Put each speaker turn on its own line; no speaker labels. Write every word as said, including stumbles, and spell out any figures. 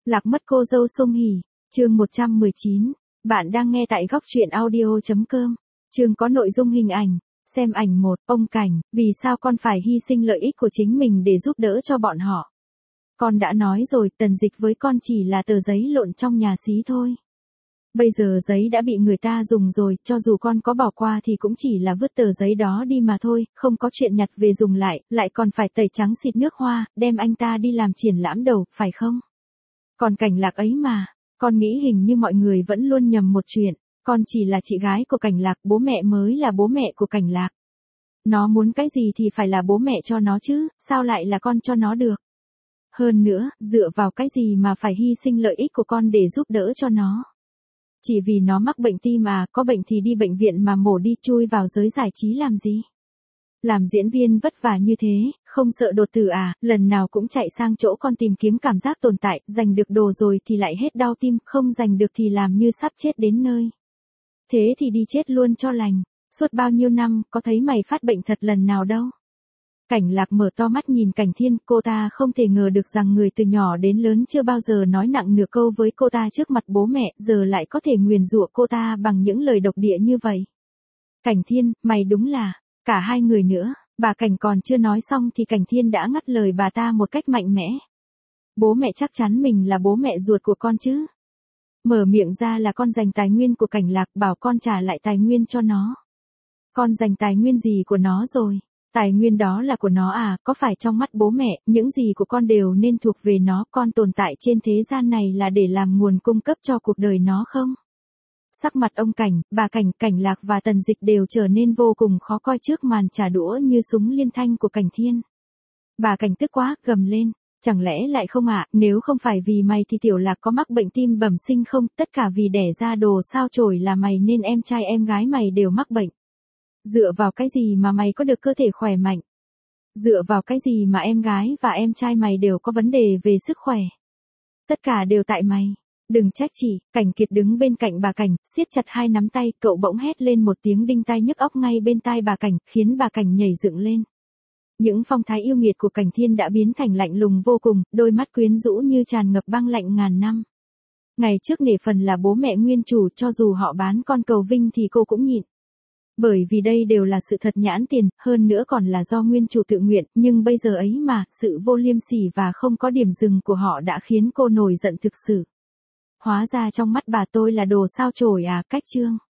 Lạc mất cô dâu Song Hỷ, chương một trăm mười chín. Bạn đang nghe tại góc truyện audio chấm com. Chương có nội dung hình ảnh. Xem ảnh một. Ông Cảnh, vì sao con phải hy sinh lợi ích của chính mình để giúp đỡ cho bọn họ? Con đã nói rồi, Tần Dịch với con chỉ là tờ giấy lộn trong nhà xí thôi. Bây giờ giấy đã bị người ta dùng rồi, cho dù con có bỏ qua thì cũng chỉ là vứt tờ giấy đó đi mà thôi, không có chuyện nhặt về dùng lại, lại còn phải tẩy trắng xịt nước hoa, đem anh ta đi làm triển lãm đầu, phải không? Còn Cảnh Lạc ấy mà, con nghĩ hình như mọi người vẫn luôn nhầm một chuyện, con chỉ là chị gái của Cảnh Lạc, bố mẹ mới là bố mẹ của Cảnh Lạc. Nó muốn cái gì thì phải là bố mẹ cho nó chứ, sao lại là con cho nó được? Hơn nữa, dựa vào cái gì mà phải hy sinh lợi ích của con để giúp đỡ cho nó? Chỉ vì nó mắc bệnh tim à, có bệnh thì đi bệnh viện mà mổ đi, chui vào giới giải trí làm gì? Làm diễn viên vất vả như thế, không sợ đột tử à, lần nào cũng chạy sang chỗ con tìm kiếm cảm giác tồn tại, giành được đồ rồi thì lại hết đau tim, không giành được thì làm như sắp chết đến nơi. Thế thì đi chết luôn cho lành, suốt bao nhiêu năm, có thấy mày phát bệnh thật lần nào đâu. Cảnh Lạc mở to mắt nhìn Cảnh Thiên, cô ta không thể ngờ được rằng người từ nhỏ đến lớn chưa bao giờ nói nặng nửa câu với cô ta trước mặt bố mẹ, giờ lại có thể nguyền rủa cô ta bằng những lời độc địa như vậy. Cảnh Thiên, mày đúng là, cả hai người nữa, bà Cảnh còn chưa nói xong thì Cảnh Thiên đã ngắt lời bà ta một cách mạnh mẽ. Bố mẹ chắc chắn mình là bố mẹ ruột của con chứ. Mở miệng ra là con dành tài nguyên của Cảnh Lạc, bảo con trả lại tài nguyên cho nó. Con dành tài nguyên gì của nó rồi? Tài nguyên đó là của nó à, có phải trong mắt bố mẹ, những gì của con đều nên thuộc về nó, con tồn tại trên thế gian này là để làm nguồn cung cấp cho cuộc đời nó không? Sắc mặt ông Cảnh, bà Cảnh, Cảnh Lạc và Tần Dịch đều trở nên vô cùng khó coi trước màn trả đũa như súng liên thanh của Cảnh Thiên. Bà Cảnh tức quá, gầm lên, chẳng lẽ lại không ạ, à, nếu không phải vì mày thì Tiểu Lạc có mắc bệnh tim bẩm sinh không, tất cả vì đẻ ra đồ sao chổi là mày nên em trai em gái mày đều mắc bệnh. Dựa vào cái gì mà mày có được cơ thể khỏe mạnh? Dựa vào cái gì mà em gái và em trai mày đều có vấn đề về sức khỏe? Tất cả đều tại mày. Đừng trách chị. Cảnh Kiệt đứng bên cạnh bà Cảnh, siết chặt hai nắm tay, cậu bỗng hét lên một tiếng đinh tai nhức óc ngay bên tai bà Cảnh, khiến bà Cảnh nhảy dựng lên. Những phong thái yêu nghiệt của Cảnh Thiên đã biến thành lạnh lùng vô cùng, đôi mắt quyến rũ như tràn ngập băng lạnh ngàn năm. Ngày trước nể phần là bố mẹ nguyên chủ, cho dù họ bán con cầu vinh thì cô cũng nhịn. Bởi vì đây đều là sự thật nhãn tiền, hơn nữa còn là do nguyên chủ tự nguyện, nhưng bây giờ ấy mà, sự vô liêm sỉ và không có điểm dừng của họ đã khiến cô nổi giận thực sự. Hóa ra trong mắt bà tôi là đồ sao chổi à, cách chương.